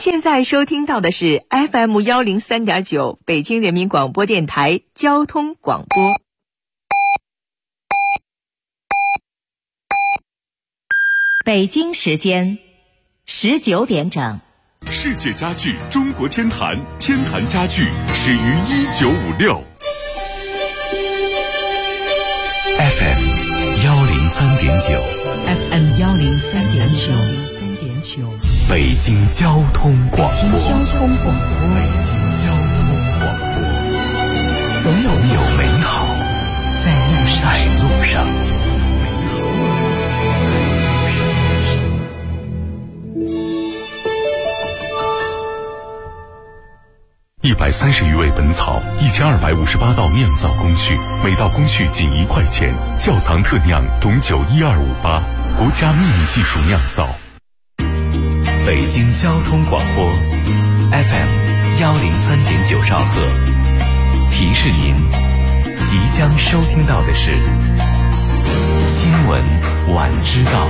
现在收听到的是 FM103.9 北京人民广播电台交通广播。北京时间19点整。 世界家具中国天坛，天坛家具始于1956。 FM103.9 北京交通广播。总有美好在路上。130余味本草，1258道酿造工序，每道工序仅1块钱。窖藏特酿董酒12588，国家秘密技术酿造。北京交通广播 FM103.9兆赫，提示您即将收听到的是新闻晚知道。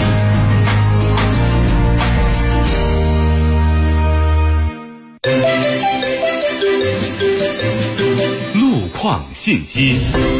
路况信息。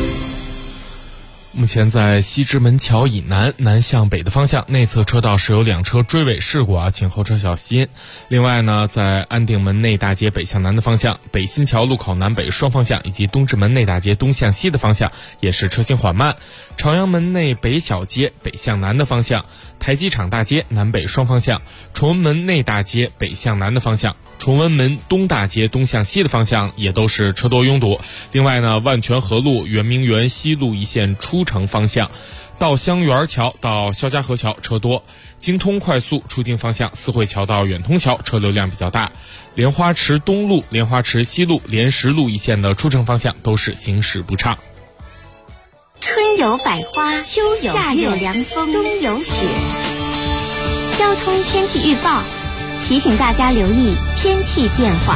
目前在西直门桥以南南向北的方向内侧车道是有2车追尾事故请后车小心。另外呢，在安定门内大街北向南的方向，北新桥路口南北双方向以及东直门内大街东向西的方向也是车行缓慢。朝阳门内北小街北向南的方向，台机场大街南北双方向，崇文门内大街北向南的方向，崇文门东大街东向西的方向也都是车多拥堵。另外呢，万泉河路圆明园西路一线出城方向，到香园桥到肖家河桥车多。京通快速出境方向，四惠桥到远通桥车流量比较大。莲花池东路、莲花池西路、莲石路一线的出城方向都是行驶不畅。 春有百花，秋有夏有凉风，冬有雪。交通天气预报提醒大家留意天气变化。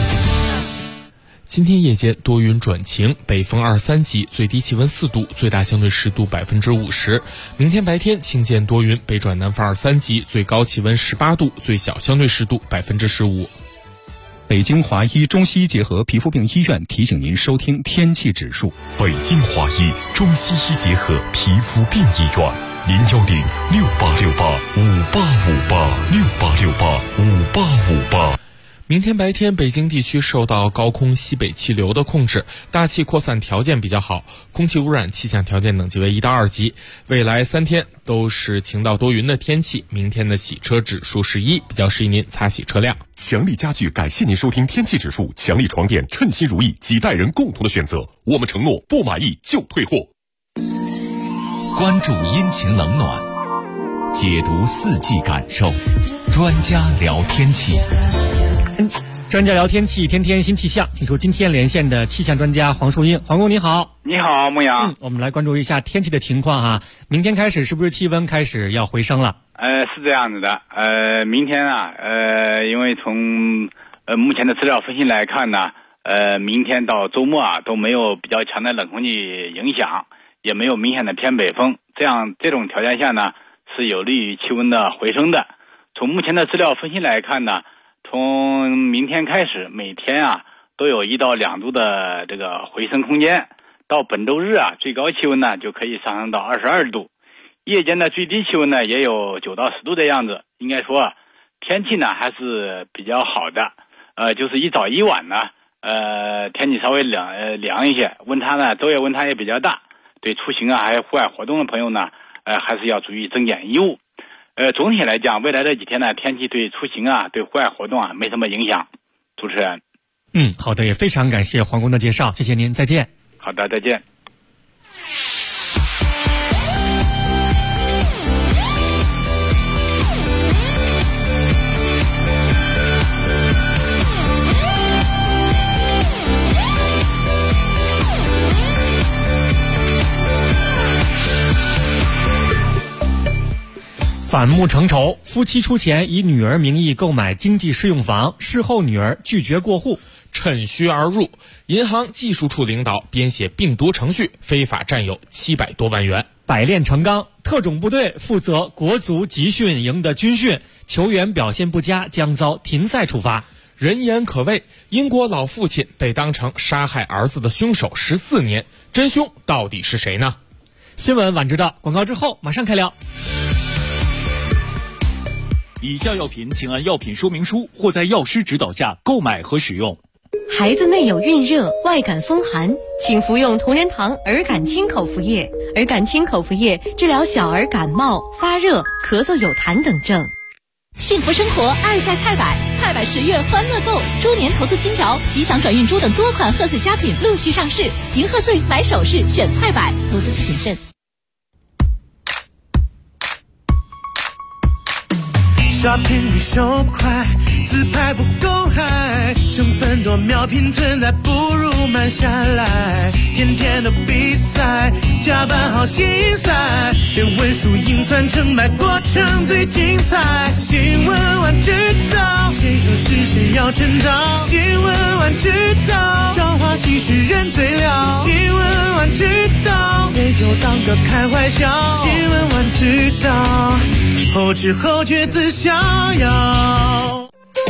今天夜间多云转晴，北风2、3级，最低气温4度，最大相对湿度50%。明天白天晴间多云，北转南风2、3级，最高气温18度，最小相对湿度15%。 北京华医中西医结合皮肤病医院提醒您收听天气指数。 北京华医中西医结合皮肤病医院，0106868585858，668685858。 明天白天北京地区受到高空西北气流的控制，大气扩散条件比较好，空气污染气象条件等级为1到2级。未来3天都是晴到多云的天气，明天的洗车指数是1，比较适宜您擦洗车辆。 强力家具感谢您收听天气指数，强力床垫称心如意，几代人共同的选择，我们承诺不满意就退货。 关注阴晴冷暖，解读四季感受，专家聊天气。 专家聊天气，天天新气象，请出今天连线的气象专家黄树英。黄工你好。 你好，牧羊。 我们来关注一下天气的情况啊。明天开始是不是气温开始要回升了？ 是这样子的。明天啊，因为从目前的资料分析来看呢，明天到周末啊都没有比较强的冷空气影响，也没有明显的偏北风，这种条件下呢是有利于气温的回升的。从目前的资料分析来看呢，从明天开始每天啊都有1到2度的这个回升空间，到本周日啊最高气温呢就可以上升到22度，夜间的最低气温呢也有9到10度的样子。应该说天气呢还是比较好的，就是一早一晚呢天气稍微凉一些，温差呢昼夜温差也比较大，对出行啊还有户外活动的朋友呢还是要注意增减衣物。总体来讲，未来这几天呢，天气对出行啊、对户外活动啊没什么影响。主持人， 好的，也非常感谢黄工的介绍，谢谢您，再见。 好的，再见。 反目成仇，夫妻出钱以女儿名义购买经济适用房，事后女儿拒绝过户， 趁虚而入。银行技术处领导编写病毒程序，非法占有700多万元。 百炼成钢，特种部队负责国足集训营的军训，球员表现不佳将遭停赛处罚。 人言可畏，英国老父亲被当成杀害儿子的凶手14年，真凶到底是谁呢？ 新闻晚知道，广告之后马上开聊。 以下药品请按药品说明书或在药师指导下购买和使用。 孩子内有孕热、外感风寒，请服用同仁堂儿感清口服液。儿感清口服液治疗小儿感冒、发热、咳嗽有痰等症。 幸福生活爱在菜百，菜百10月欢乐购，猪年投资金条、吉祥转运珠等多款贺岁佳品陆续上市，迎贺岁买首饰选菜百，投资需谨慎。 Shopping 比手快，自拍不够嗨，成分多秒拼存在，不如慢下来。天天的比赛，加班好心塞，连文书硬传成败，过程最精彩。新闻晚知道，谁说是谁要称道？新闻晚知道，朝花夕拾人最了。新闻晚知道，杯酒当歌开怀笑。新闻晚知道，后知后觉自逍遥。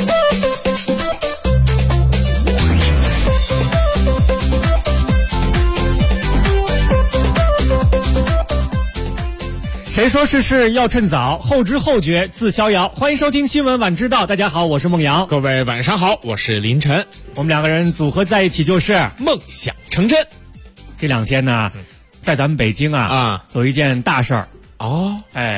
谁说事事要趁早，后知后觉自逍遥。欢迎收听新闻晚知道，大家好，我是孟阳。 各位晚上好，我是林晨。 我们两个人组合在一起就是梦想成真。 这两天呢，在咱们北京有一件大事儿哦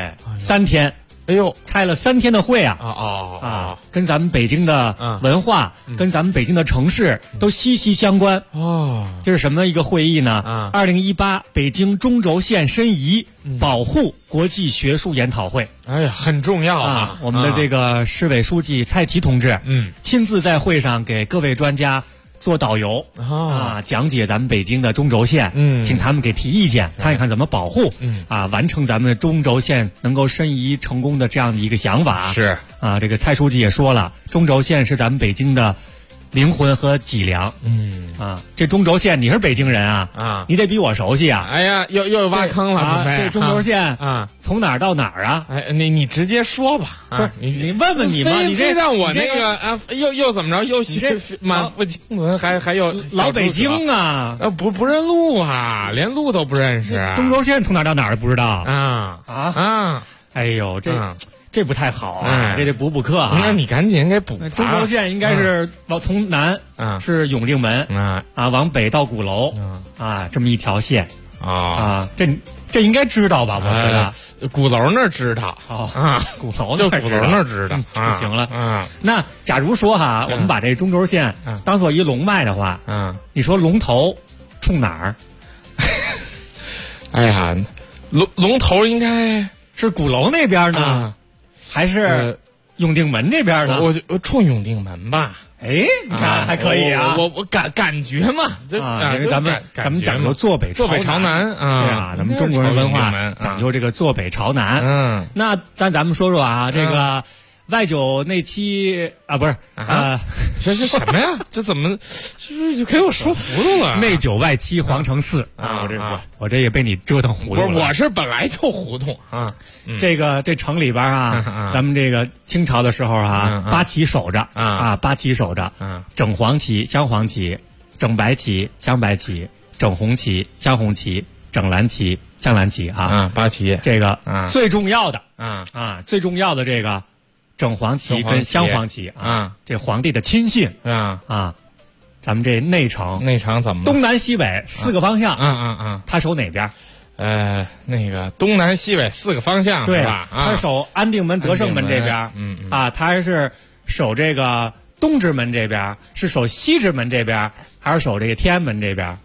，3天。 哎呦， 开了3天的会跟咱们北京的文化，跟咱们北京的城市都息息相关哦。这是什么一个会议呢？2018北京中轴线申遗保护国际学术研讨会。 哎呀，很重要啊！ 我们的这个市委书记蔡奇同志，亲自在会上给各位专家做导游讲解咱们北京的中轴线，请他们给提意见，看一看怎么保护，完成咱们的中轴线能够申遗成功的这样的一个想法。 是这个蔡书记也说了，中轴线是咱们北京的灵魂和脊梁。这中轴线你是北京人你得比我熟悉啊。 哎呀，又挖坑了这中轴线从哪儿到哪儿啊？ 哎，你直接说吧。 不是你问问你嘛，你这让我那个又怎么着？又这满腹经纶，还有老北京不认路啊，连路都不认识。 中轴线从哪儿到哪儿都不知道哎呦，这不太好这得补课那你赶紧给补。 中轴线应该是从南是永定门往北到鼓楼这么一条线这应该知道吧？我觉得鼓楼那儿知道鼓楼就鼓楼那儿知道就行了那假如说我们把这中轴线当做一龙脉的话你说龙头冲哪儿？ 哎呀，龙头应该是鼓楼那边呢还是永定门这边呢？ 我冲永定门吧。 哎，你看还可以我感觉嘛， 因为咱们讲究坐北朝南对咱们中国人文化讲究这个坐北朝南。那咱们说说这个外9那期不是这是什么呀？这怎么就给我说糊涂了？ 内9外7皇城4我这也被你折腾糊涂了。 不是，我是本来就糊涂这城里边咱们这个清朝的时候八旗守着八旗守着整黄旗、镶黄旗、整白旗、镶白旗、整红旗、镶红旗、整蓝旗、镶蓝旗八旗。 这个最重要的最重要的这个整黄旗跟镶黄旗这皇帝的亲信咱们这内城怎么东南西北4个方向他守哪边？ 那个东南西北4个方向对吧？ 他守安定门、德胜门这边他是守这个东直门这边，是守西直门这边，还是守这个天安门这边？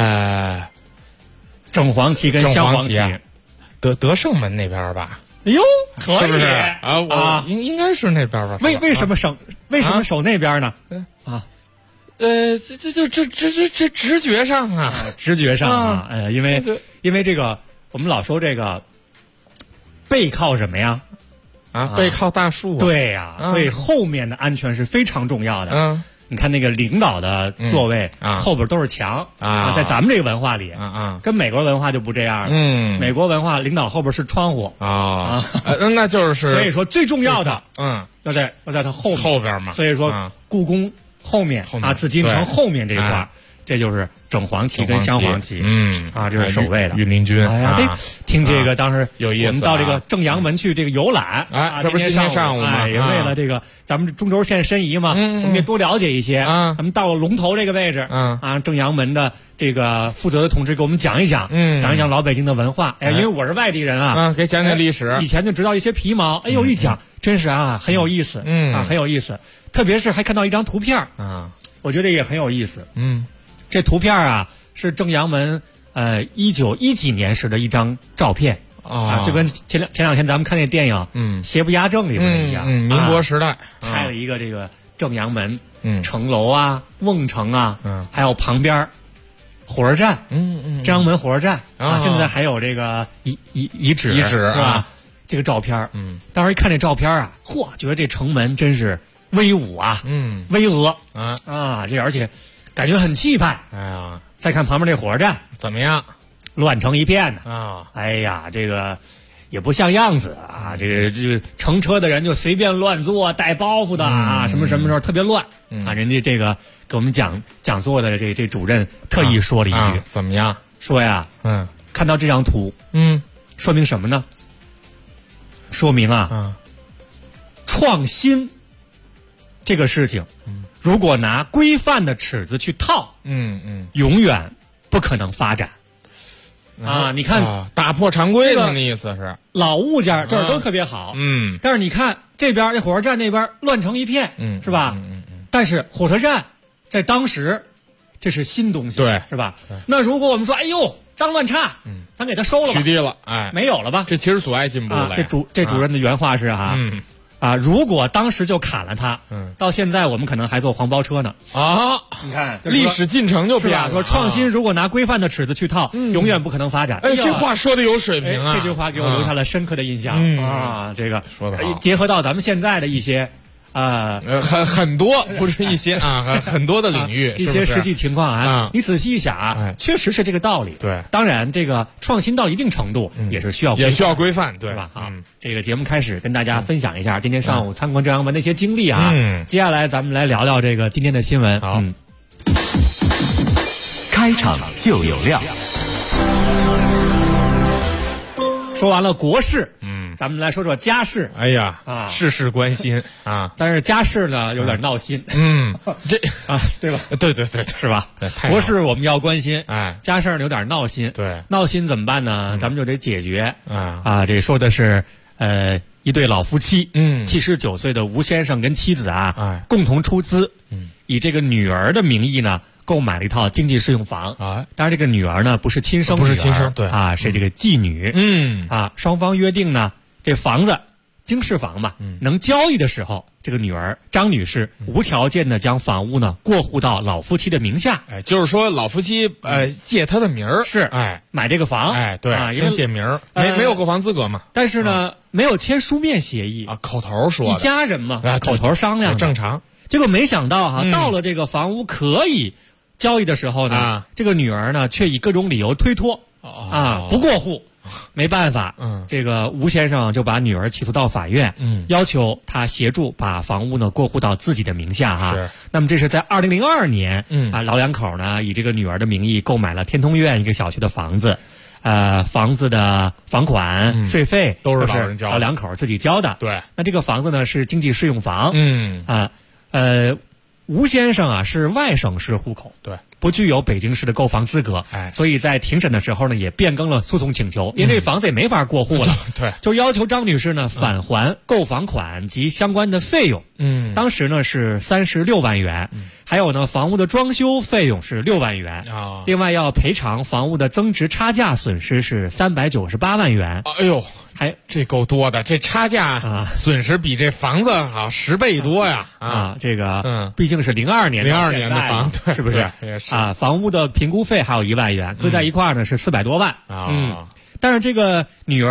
整黄旗跟镶黄旗德胜门那边吧？ 哎呦，可以是不是我应该是那边吧？ 为什么守那边呢？ 这直觉上直觉上因为这个我们老说这个背靠什么呀？ 背靠大树对所以后面的安全是非常重要的。 你看那个领导的座位后边都是墙在咱们这个文化里跟美国文化就不这样了。美国文化领导后边是窗户那就是所以说最重要的要在它后边嘛。 所以说故宫后面紫禁城后面这一块这就是正黄旗跟镶黄旗，这是守卫的御林军。 哎呀，听这个当时有意思， 我们到这个正阳门去这个游览， 这不是今天上午吗？ 也为了这个咱们中轴线申遗嘛，我们也多了解一些。咱们到了龙头这个位置，正阳门的这个负责的同志给我们讲一讲，讲一讲老北京的文化。哎，因为我是外地人给讲讲历史， 以前就知道一些皮毛，哎呦一讲真是很有意思，很有意思。特别是还看到一张图片，我觉得也很有意思，这图片是正阳门1910几年时的一张照片就跟前两天咱们看那电影邪不压正里边的一样， 民国时代拍了一个这个正阳门城楼瓮城还有旁边火车站正阳门火车站现在还有这个遗址是吧？这个照片当时一看这照片嚯，觉得这城门真是威武巍峨这而且感觉很气派。 哎呀， 再看旁边这火车站怎么样？乱成一片的哎呀，这个也不像样子这个乘车的人就随便乱坐，带包袱的什么什么时候特别乱人家这个给我们讲座的这主任特意说了一句怎么样？ 说呀看到这张图说明什么呢？说明创新这个事情如果拿规范的尺子去套永远不可能发展你看打破常规的意思是老物件这儿都特别好但是你看这边这火车站那边乱成一片是吧但是火车站在当时这是新东西对是吧那如果我们说哎呦脏乱差咱给它收了吧取缔了没有了吧这其实阻碍进步了这主任的原话是如果当时就砍了它到现在我们可能还坐黄包车呢你看历史进程就变了说创新如果拿规范的尺子去套永远不可能发展这话说的有水平这句话给我留下了深刻的印象这个说的结合到咱们现在的一些很多不是一些很多的领域一些实际情况你仔细一想确实是这个道理对当然这个创新到一定程度也是需要规范对吧好这个节目开始跟大家分享一下今天上午参观正阳门的一些经历接下来咱们来聊聊这个今天的新闻好开场就有料说完了国事咱们来说说家事哎呀事事关心但是家事呢有点闹心这对吧对是吧国事我们要关心家事有点闹心对闹心怎么办呢咱们就得解决这说的是一对老夫妻79岁的吴先生跟妻子共同出资以这个女儿的名义呢购买了一套经济适用房当然这个女儿呢不是亲生女儿不是亲生对是这个继女双方约定呢这房子经适房嘛能交易的时候这个女儿张女士无条件的将房屋呢过户到老夫妻的名下就是说老夫妻借他的名儿是买这个房对先借名儿没有购房资格嘛但是呢没有签书面协议口头说的一家人嘛口头商量正常结果没想到到了这个房屋可以交易的时候呢这个女儿呢却以各种理由推脱不过户没办法这个吴先生就把女儿起诉到法院要求他协助把房屋呢过户到自己的名下那么这是在2002年老两口呢以这个女儿的名义购买了天通苑一个小区的房子房子的房款税费都是老人交的老两口自己交的对那这个房子呢是经济适用房吴先生是外省市户口对不具有北京市的购房资格所以在庭审的时候呢也变更了诉讼请求因为这房子也没法过户了对就要求张女士呢返还购房款及相关的费用当时呢是36万元还有呢房屋的装修费用是6万元另外要赔偿房屋的增值差价损失是398万元哎呦还这够多的这差价损失比这房子10倍多呀这个毕竟是02年的房是不是房屋的评估费还有1万元搁在一块儿呢是400多万但是这个女儿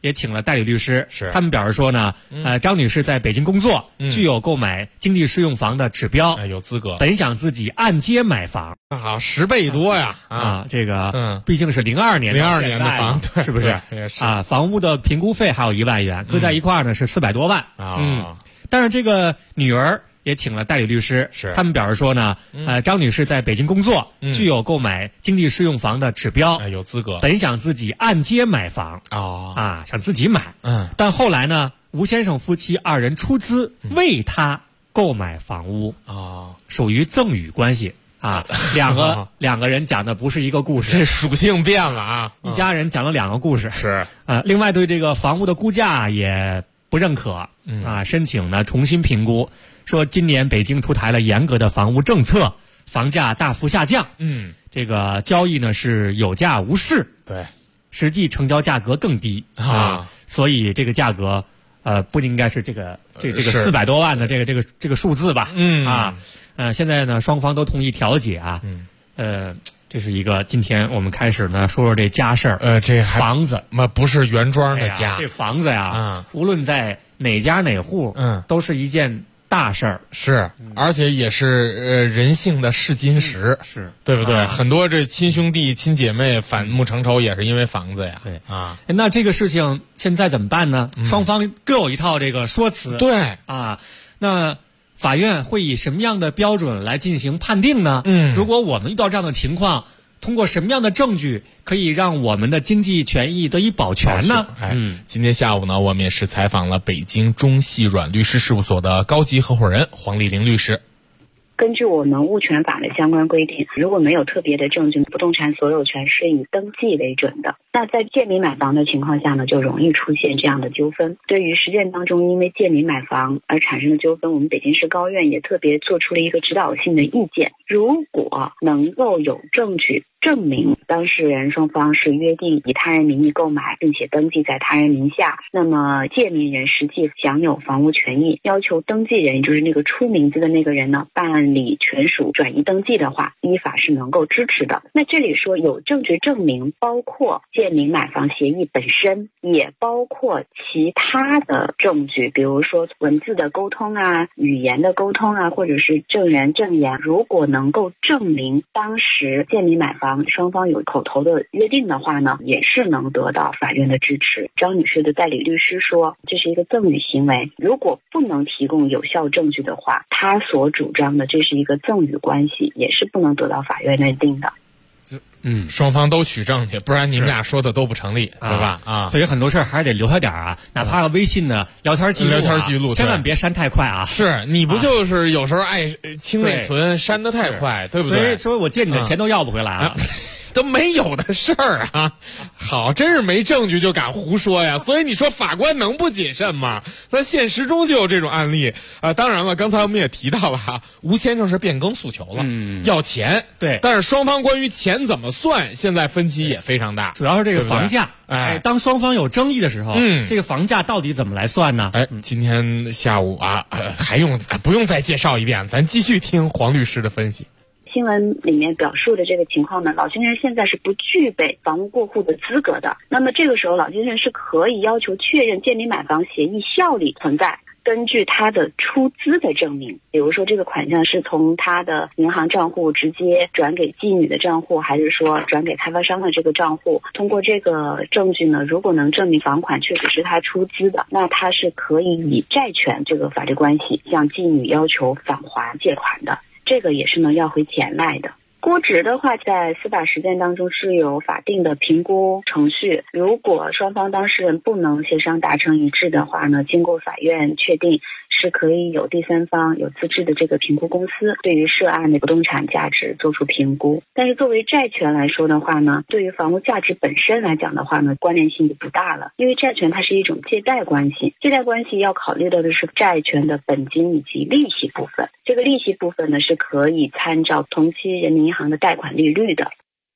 也请了代理律师， 是他们表示说呢，张女士在北京工作，具有购买经济适用房的指标， 有资格， 本想自己按揭买房啊，10倍多呀这个毕竟是02年的房， 是不是啊？房屋的评估费还有1万元，搁在一块儿呢是400多万但是这个女儿也请了代理律师，他们表示说呢，张女士在北京工作，具有购买经济适用房的指标， 有资格， 本想自己按揭买房想自己买，但后来呢，吴先生夫妻2人出资为他购买房屋属于赠与关系两个人讲的不是一个故事， 这属性变了一家人讲了2个故事， 是另外对这个房屋的估价也不认可申请呢重新评估，说今年北京出台了严格的房屋政策，房价大幅下降，这个交易呢是有价无市， 对， 实际成交价格更低所以这个价格不应该是这个400多万的这个数字吧现在呢双方都同意调解这是一个今天我们开始呢说说这家事儿这房子不是原装的家这房子呀无论在哪家哪户都是一件大事儿， 是而且也是人性的试金石是对不对很多这亲兄弟亲姐妹反目成仇也是因为房子呀对那这个事情现在怎么办呢双方各有一套这个说辞对那法院会以什么样的标准来进行判定呢如果我们遇到这样的情况，通过什么样的证据可以让我们的经济权益得以保全呢今天下午呢我们也是采访了北京中细软律师事务所的高级合伙人黄丽玲律师。 根据我们物权法的相关规定，如果没有特别的证据，不动产所有权是以登记为准的。那在借名买房的情况下呢，就容易出现这样的纠纷。对于实践当中因为借名买房而产生的纠纷，我们北京市高院也特别做出了一个指导性的意见。如果能够有证据证明当事人双方是约定以他人名义购买，并且登记在他人名下，那么借名人实际享有房屋权益，要求登记人，也就是那个出名字的那个人呢，办理权属转移登记的话，依法是能够支持的。那这里说有证据证明，包括借名买房协议本身，也包括其他的证据，比如说文字的沟通语言的沟通或者是证人证言，如果能够证明当时借名买房双方有口头的约定的话呢，也是能得到法院的支持。张女士的代理律师说，这是一个赠与行为，如果不能提供有效证据的话，他所主张的这是一个赠与关系，也是不能得到法院认定的。 双方都取证去，不然你们俩说的都不成立，对吧？ 所以很多事儿还是得留下点哪怕微信的聊天记录，千万别删太快是你不就是有时候爱清内存，删得太快，对不对？ 所以说我借你的钱都要不回来了。 都没有的事儿好，真是没证据就敢胡说呀！所以你说法官能不谨慎吗？在现实中就有这种案例当然了，刚才我们也提到了吴先生是变更诉求了，要钱， 对， 但是双方关于钱怎么算，现在分歧也非常大， 主要是这个房价。当双方有争议的时候，这个房价到底怎么来算呢？ 今天下午不用再介绍一遍，咱继续听黄律师的分析。 新闻里面表述的这个情况呢，老先生现在是不具备房屋过户的资格的。那么这个时候老先生是可以要求确认借名买房协议效力存在，根据他的出资的证明，比如说这个款项是从他的银行账户直接转给妓女的账户，还是说转给开发商的这个账户，通过这个证据呢，如果能证明房款确实是他出资的，那他是可以以债权这个法律关系向妓女要求返还借款的，这个也是能要回钱来的。估值的话，在司法实践当中是有法定的评估程序，如果双方当事人不能协商达成一致的话呢，经过法院确定是可以有第三方有资质的这个评估公司对于涉案的不动产价值做出评估。但是作为债权来说的话呢，对于房屋价值本身来讲的话呢，关联性就不大了，因为债权它是一种借贷关系，借贷关系要考虑到的是债权的本金以及利息部分，这个利息部分呢是可以参照同期人民银行的贷款利率的。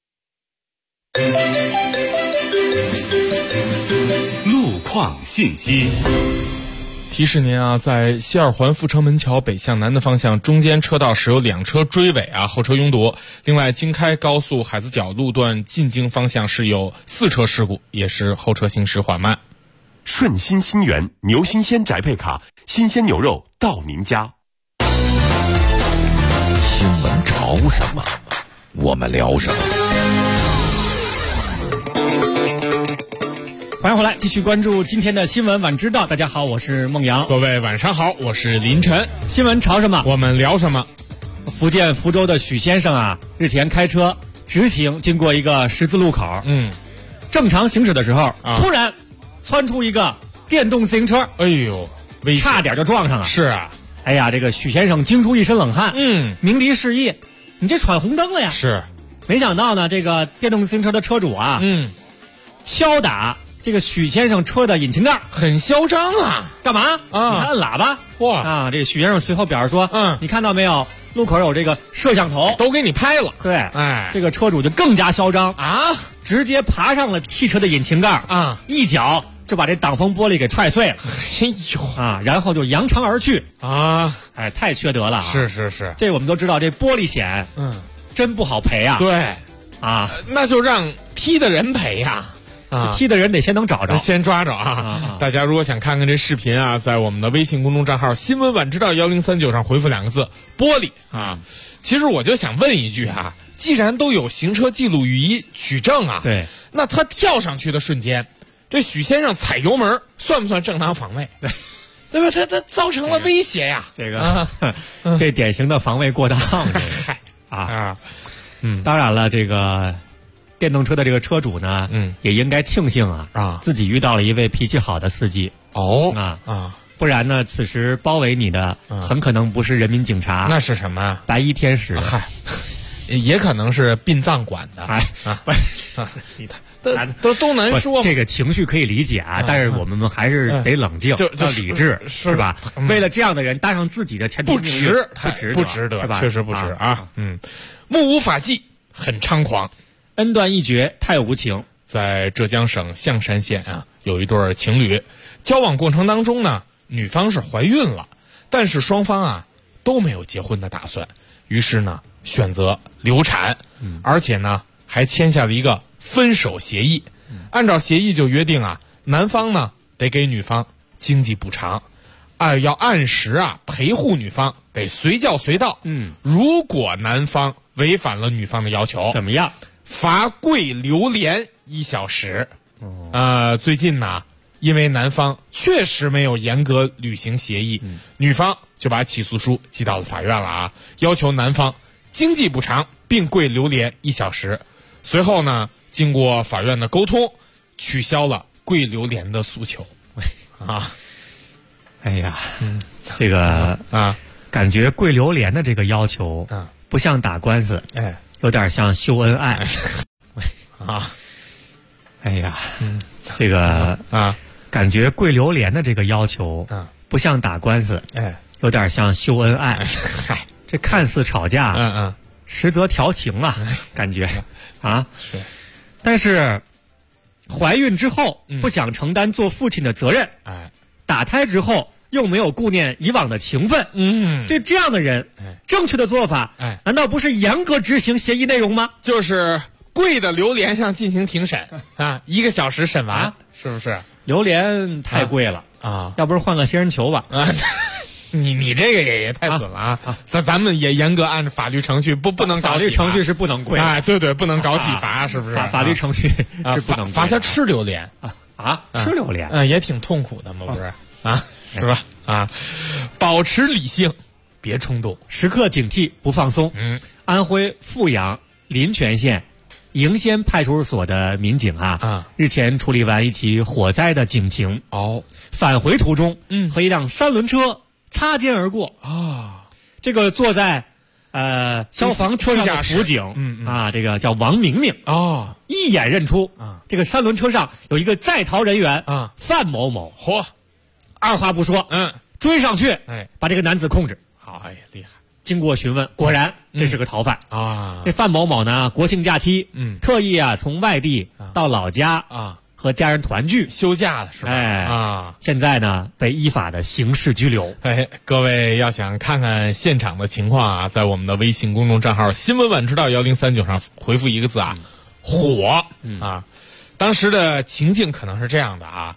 路况信息提示您在西二环阜成门桥北向南的方向，中间车道是有2车追尾后车拥堵。另外，京开高速海子角路段进京方向是有4车事故，也是后车行驶缓慢。 顺心新源牛新鲜宅配卡，新鲜牛肉到您家。 新闻潮什么，我们聊什么。 欢迎回来，继续关注今天的新闻晚知道。大家好，我是孟阳。 各位晚上好，我是林晨。 新闻潮什么， 我们聊什么。 福建福州的许先生啊，日前开车直行经过一个十字路口，正常行驶的时候，突然窜出一个电动自行车， 哎呦， 差点就撞上了。 是啊， 哎呀，这个许先生惊出一身冷汗，鸣笛示意，你这闯红灯了呀？ 是，没想到呢，这个电动自行车的车主啊，敲打这个许先生车的引擎盖， 很嚣张啊！ 干嘛啊？你看按喇叭， 哇啊！这个许先生随后表示说，你看到没有？路口有这个摄像头， 都给你拍了。 对，哎，这个车主就更加嚣张啊，直接爬上了汽车的引擎盖啊，一脚就把这挡风玻璃给踹碎了。 哎呦啊，然后就扬长而去啊！ 哎，太缺德了啊！ 是， 这我们都知道，这玻璃险，真不好赔啊。 对， 啊， 那就让踢的人赔呀。 踢的人得先能找着， 先抓着啊！大家如果想看看这视频啊，在我们的微信公众账号新闻晚知道1039上回复2个字玻璃啊。其实我就想问一句啊，既然都有行车记录仪取证啊， 对， 那他跳上去的瞬间，这许先生踩油门算不算正当防卫？对吧？他造成了威胁呀， 这个这典型的防卫过当。 嗨当然了，这个电动车的这个车主呢，也应该庆幸啊，自己遇到了一位脾气好的司机不然呢，此时包围你的很可能不是人民警察， 那是什么？ 白衣天使， 也可能是殡葬馆的。都难说。 这个情绪可以理解啊，但是我们还是得冷静，要理智，是吧？为了这样的人搭上自己的前途， 不值得， 是吧？ 确实不值啊。目无法纪，很猖狂。 恩断义绝，太无情。 在浙江省象山县啊，有一对情侣交往过程当中呢，女方是怀孕了，但是双方啊都没有结婚的打算，于是呢选择流产，而且呢还签下了一个分手协议。按照协议就约定啊，男方呢得给女方经济补偿，要按时啊陪护女方，得随叫随到。如果男方违反了女方的要求， 怎么样？ 罚跪榴莲1小时。最近呢，因为男方确实没有严格履行协议，女方就把起诉书寄到了法院了啊，要求男方经济补偿并跪榴莲1小时。随后呢，经过法院的沟通，取消了跪榴莲的诉求。 哎呀，这个感觉跪榴莲的这个要求不像打官司，有点像秀恩爱。哎呀，这个感觉跪榴莲的这个要求不像打官司，有点像秀恩爱。这看似吵架，实则调情啊，感觉是。 但是怀孕之后不想承担做父亲的责任，打胎之后又没有顾念以往的情分，对这样的人，正确的做法，难道不是严格执行协议内容吗？ 就是跪的榴莲上进行庭审1个小时审完，是不是？ 榴莲太贵了要不是换个仙人球吧？ 你这个也太损了咱们也严格按照法律程序，不能搞法律程序是不能跪， 对，不能搞体罚，是不是？ 法律程序是不能罚他吃榴莲吃榴莲也挺痛苦的嘛，不是是吧？保持理性，别冲动， 时刻警惕，不放松。安徽阜阳临泉县迎仙派出所的民警日前处理完一起火灾的警情，返回途中和一辆3轮车擦肩而过这个坐在消防车上的辅警这个叫王明明一眼认出这个3轮车上有一个在逃人员范某某，二话不说追上去把这个男子控制。 好，厉害。 经过询问，果然这是个逃犯这范某某呢，国庆假期特意从外地到老家和家人团聚休假了，是吧？ 现在呢被依法的刑事拘留。 各位要想看看现场的情况在我们的微信公众账号新闻晚知道1039上回复1个字火当时的情境可能是这样的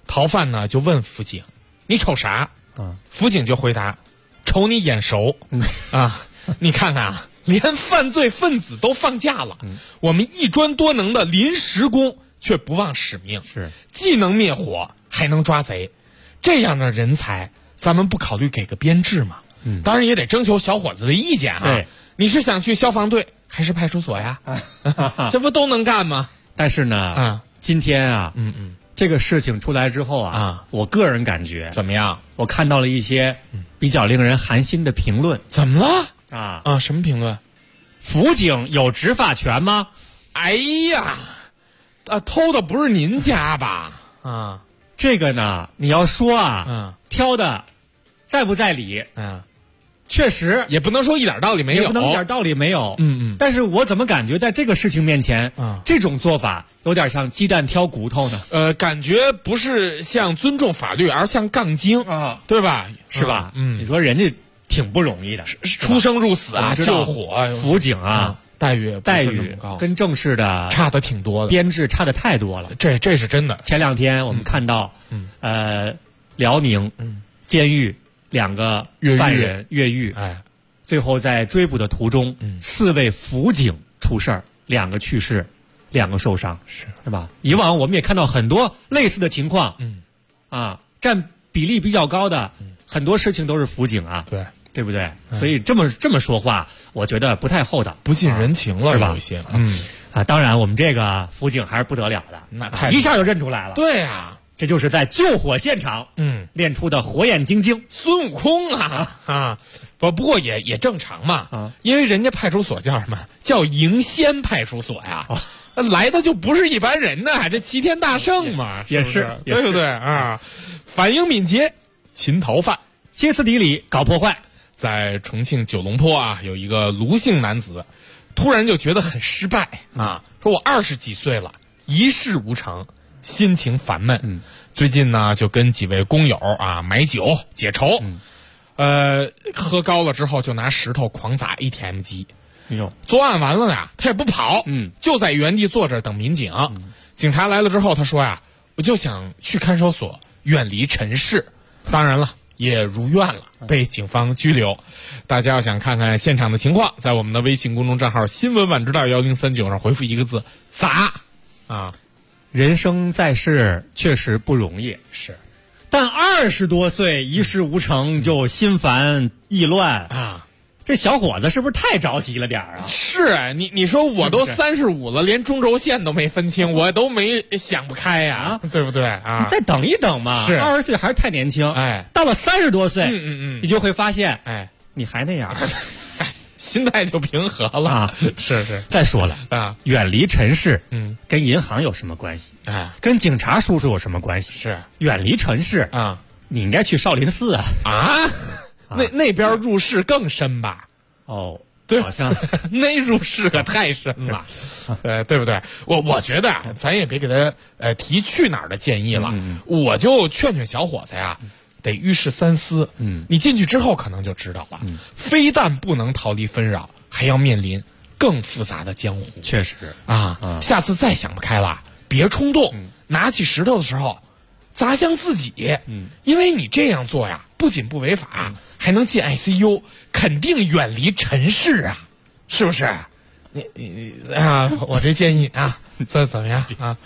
逃犯呢就问辅警：“你瞅啥？”辅警就回答：“瞅你眼熟。”你看看啊，连犯罪分子都放假了，我们一专多能的临时工却不忘使命， 是既能灭火还能抓贼，这样的人才，咱们不考虑给个编制吗？当然也得征求小伙子的意见啊。 对， 你是想去消防队还是派出所呀？这不都能干吗？ 但是呢，今天啊，这个事情出来之后啊，我个人感觉怎么样？ 我看到了一些比较令人寒心的评论。 怎么了？什么评论？ 辅警有执法权吗？ 哎呀，偷的不是您家吧？ 这个呢，你要说挑的在不在理？确实也不能说一点道理没有， 也不能一点道理没有。但是我怎么感觉在这个事情面前，这种做法有点像鸡蛋挑骨头呢？ 感觉不是像尊重法律，而像杠精对吧？ 是吧？你说人家挺不容易的， 出生入死啊，救火， 辅警啊， 待遇跟正式的差的挺多的， 编制差的太多了。 这是真的。 前2天我们看到，辽宁监狱2个犯人越狱，最后在追捕的途中，4位辅警出事儿，2个去世，2个受伤，是吧？以往我们也看到很多类似的情况，占比例比较高的很多事情都是辅警啊，对不对？所以这么说话，我觉得不太厚道， 不近人情了， 是吧？ 有一些， 当然我们这个辅警还是不得了的， 那太一下就认出来了， 对呀。 这就是在救火现场，练出的火眼金睛， 孙悟空不过也正常嘛，因为人家派出所叫什么？叫迎仙派出所呀，来的就不是一般人呐，这齐天大圣嘛， 也是， 对不对啊？反应敏捷，擒逃犯， 歇斯底里搞破坏。 在重庆九龙坡有一个卢姓男子，突然就觉得很失败说我20几岁了，一事无成。心情烦闷，最近呢就跟几位工友买酒解愁，喝高了之后就拿石头狂砸 ATM 机。作案完了呢，他也不跑，就在原地坐着等民警。警察来了之后，他说我就想去看守所，远离尘世。当然了，也如愿了，被警方拘留。大家要想看看现场的情况，在我们的微信公众账号新闻晚知道1039上回复一个字砸人生在世确实不容易， 是， 但20多岁一事无成就心烦意乱这小伙子是不是太着急了点啊？ 是你说我都35了，连中轴线都没分清，我都没想不开呀，对不对啊？ 你再等一等嘛， 是 20岁还是太年轻，到了30多岁，你就会发现，你还那样。 心态就平和了是。 再说了远离尘世，跟银行有什么关系？跟警察叔叔有什么关系？ 是远离尘世你应该去少林寺那边入世更深吧？ 对，好像那入世可太深了，对不对？我觉得咱也别给他提去哪儿的建议了，我就劝小伙子得遇事三思。你进去之后可能就知道了，非但不能逃离纷扰，还要面临更复杂的江湖。 确实下次再想不开了，别冲动，拿起石头的时候砸向自己，因为你这样做不仅不违法，还能进 ICU， 肯定远离尘世是不是？你我这建议怎么样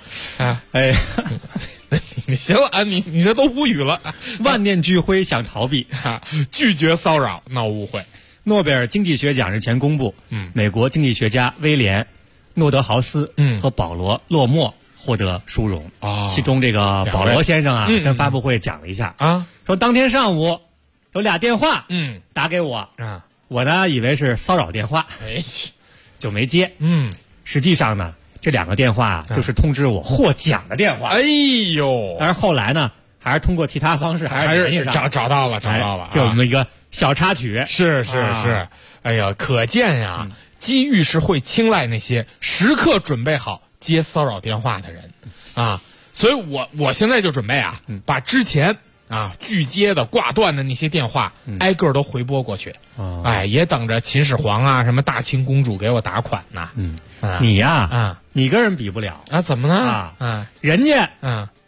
你行了你这都无语了。 万念俱灰想逃避拒绝骚扰闹误会。 诺贝尔经济学奖日前公布，美国经济学家威廉·诺德豪斯和保罗·洛莫获得殊荣。其中这个保罗先生跟发布会讲了一下说当天上午有2电话打给我我呢以为是骚扰电话就没接实际上呢这2个电话就是通知我获奖的电话。 哎呦！ 但是后来呢，还是通过其他方式，还是找到了， 这我们一个小插曲。 是。哎呀，可见机遇是会青睐那些时刻准备好接骚扰电话的人所以我现在就准备把之前拒接的挂断的那些电话挨个都回拨过去。也等着秦始皇什么大清公主给我打款呢。 你你跟人比不了怎么呢？ 人家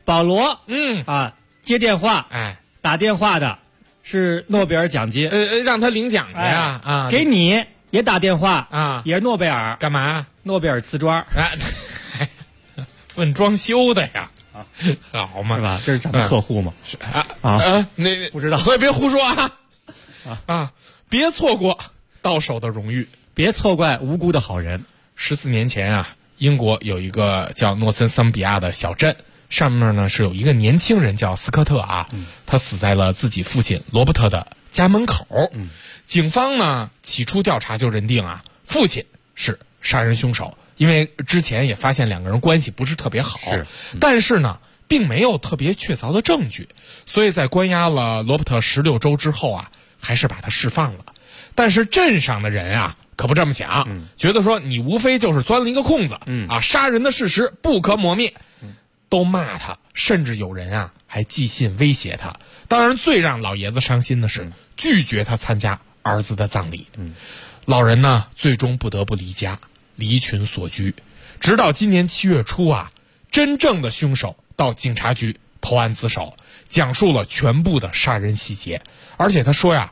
保罗，接电话，打电话的是诺贝尔奖金， 让他领奖的呀， 给你也打电话也是诺贝尔， 干嘛？ 诺贝尔瓷砖问装修的呀，好嘛， 是吧？这是咱们客户嘛？ 是那不知道， 所以别胡说别错过到手的荣誉， 别错怪无辜的好人。 14年前英国有一个叫诺森桑比亚的小镇，上面呢是有一个年轻人叫斯科特他死在了自己父亲罗伯特的家门口。警方呢起初调查就认定父亲是杀人凶手，因为之前也发现两个人关系不是特别好，但是呢并没有特别确凿的证据，所以在关押了罗伯特16周之后还是把他释放了。但是镇上的人可不这么想，觉得说你无非就是钻了一个空子，杀人的事实不可磨灭，都骂他，甚至有人还寄信威胁他。当然最让老爷子伤心的是拒绝他参加儿子的葬礼。老人呢最终不得不离家，离群索居，直到今年7月初真正的凶手到警察局投案自首，讲述了全部的杀人细节。而且他说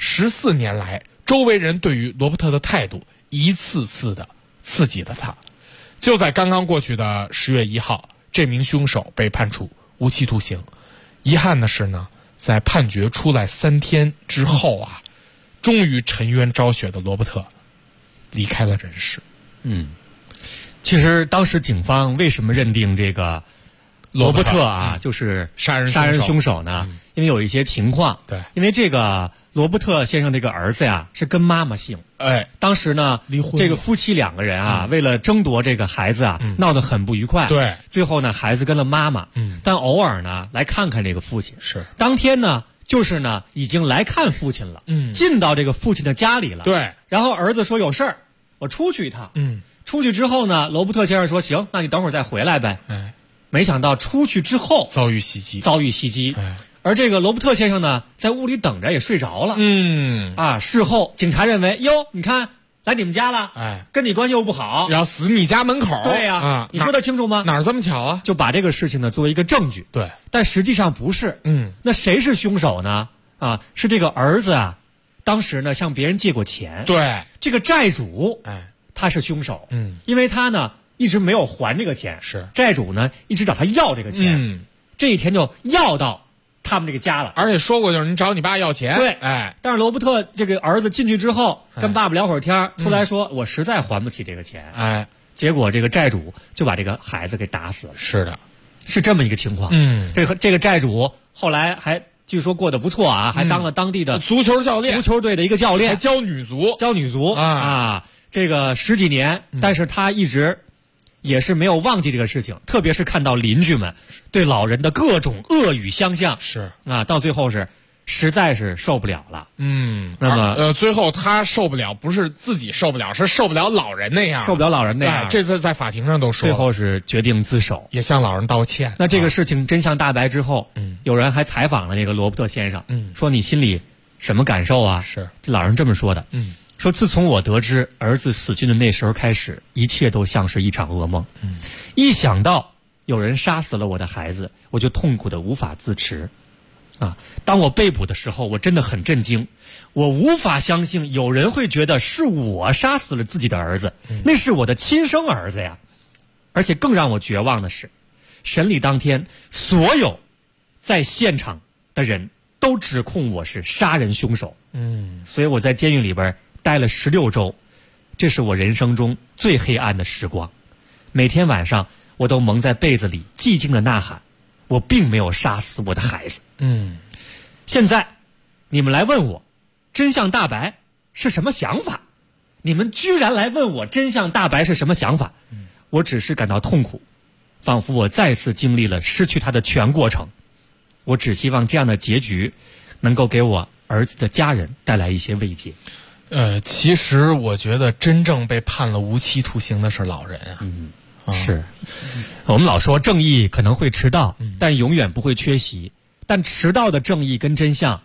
14年来周围人对于罗伯特的态度一次次的刺激了他。就在刚刚过去的10月1号，这名凶手被判处无期徒刑。遗憾的是呢，在判决出来3天之后终于沉冤昭雪的罗伯特离开了人世。 其实当时警方为什么认定这个罗伯特就是杀人凶手呢？因为有一些情况， 对， 因为这个罗伯特先生这个儿子是跟妈妈姓，当时呢离婚， 这个夫妻两个人为了争夺这个孩子闹得很不愉快， 对， 最后呢孩子跟了妈妈，但偶尔呢来看看这个父亲， 是当天呢就是呢已经来看父亲了，进到这个父亲的家里了， 对， 然后儿子说有事儿，我出去一趟，出去之后呢，罗伯特先生说行，那你等会儿再回来呗，没想到出去之后遭遇袭击， 而这个罗伯特先生呢，在屋里等着也睡着了。事后警察认为，哟，你看来你们家了，跟你关系又不好， 要死你家门口。 对呀，你说得清楚吗？ 哪儿这么巧就把这个事情呢作为一个证据。 对， 但实际上不是。那谁是凶手呢？是这个儿子当时呢向别人借过钱。 对， 这个债主，他是凶手。因为他呢一直没有还这个钱， 是债主呢一直找他要这个钱。这一天就要到他们这个家了， 而且说过就是你找你爸要钱。 对，但是罗伯特这个儿子进去之后，跟爸爸聊会儿天，出来说我实在还不起这个钱。结果这个债主就把这个孩子给打死了。 是的， 是这么一个情况。这个债主后来还据说过得不错还当了当地的足球教练， 足球队的一个教练， 还教女足这个10几年，但是他一直也是没有忘记这个事情，特别是看到邻居们对老人的各种恶语相向，到最后是实在是受不了了。那么最后他受不了，不是自己受不了，是受不了老人那样，这次在法庭上都说， 最后是决定自首， 也向老人道歉。 那这个事情真相大白之后，有人还采访了这个罗伯特先生，说你心里什么感受啊？ 是这老人这么说的，说自从我得知儿子死去的那时候开始，一切都像是一场噩梦。一想到有人杀死了我的孩子，我就痛苦的无法自持。当我被捕的时候，我真的很震惊，我无法相信有人会觉得是我杀死了自己的儿子，那是我的亲生儿子呀。而且更让我绝望的是，审理当天，所有在现场的人都指控我是杀人凶手。所以我在监狱里边待了16周，这是我人生中最黑暗的时光。每天晚上我都蒙在被子里寂静的呐喊，我并没有杀死我的孩子。现在你们来问我真相大白是什么想法，你们居然来问我真相大白是什么想法，我只是感到痛苦，仿佛我再次经历了失去他的全过程。我只希望这样的结局能够给我儿子的家人带来一些慰藉。 其实我觉得真正被判了无期徒刑的是老人是，我们老说正义可能会迟到，但永远不会缺席。但迟到的正义跟真相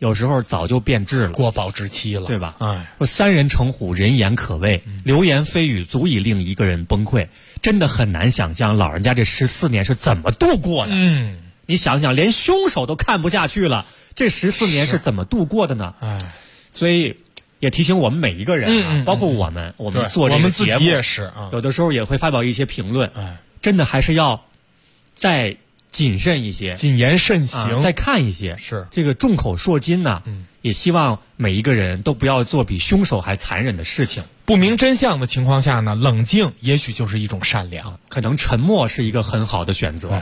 有时候早就变质了， 过保质期了， 对吧？ 哎， 说3人成虎，人言可畏，流言蜚语足以令一个人崩溃，真的很难想象老人家这14年是怎么度过的。你想想，连凶手都看不下去了，这14年是怎么度过的呢？所以也提醒我们每一个人啊，包括我们做这个节目， 我们自己也是啊， 有的时候也会发表一些评论，真的还是要再谨慎一些， 谨言慎行， 再看一些。 是这个众口铄金呢，也希望每一个人都不要做比凶手还残忍的事情。 不明真相的情况下呢，冷静也许就是一种善良， 可能沉默是一个很好的选择。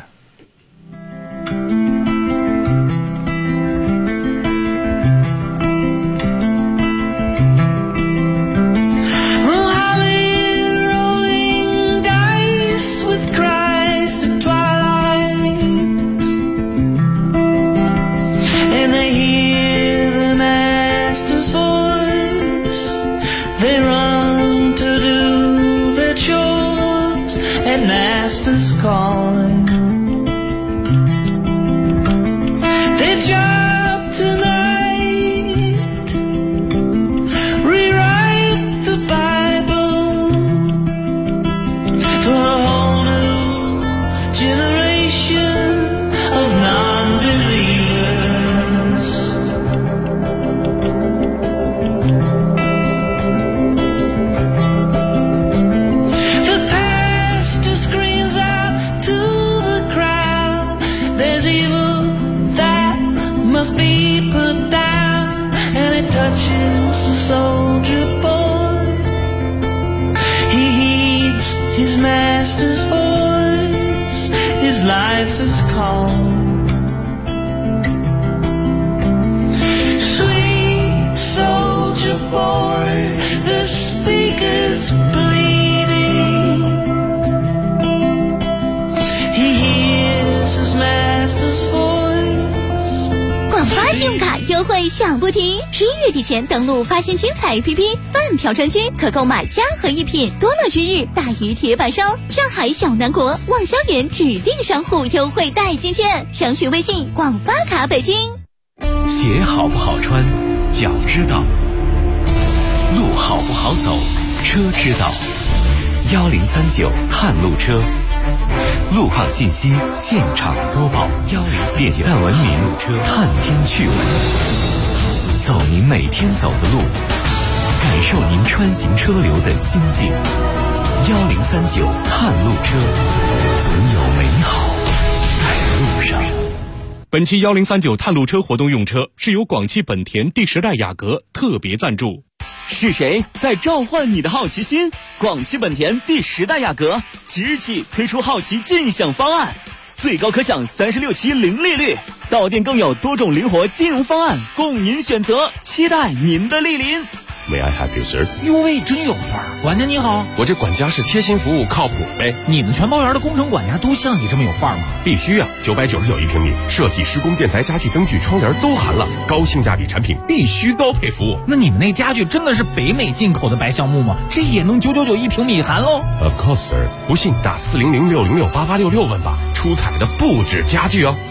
优惠享不停！11月底前登录发现精彩 APP 饭票专区，可购买家和一品。多乐之日大鱼铁板烧，上海小南国望萧园指定商户优惠代金券，详询微信广发卡北京。 鞋好不好穿，脚知道；路好不好走，车知道。1039探路车，路况信息现场播报。点赞文明探天趣闻，走您每天走的路，感受您穿行车流的心境。1039探路车，总有美好在路上。 本期1039探路车活动用车是由广汽本田第10代雅阁特别赞助。 是谁在召唤你的好奇心？广汽本田第10代雅阁即日起推出好奇尽享方案，最高可享36期零利率，到店更有多种灵活金融方案供您选择，期待您的莅临。 May I help you, sir？ 哟喂，真有范儿！管家你好， 我这管家是贴心服务，靠谱呗。 你们全包园的工程管家都像你这么有范儿吗？ 必须啊！999一平米，设计、施工、建材、家具、灯具、窗帘都含了，高性价比产品，必须高配服务。 那你们那家具真的是北美进口的白橡木吗？这也能999一平米含喽 ？Of course, sir。不信打400-606-8866问吧，出彩的不止家具哦。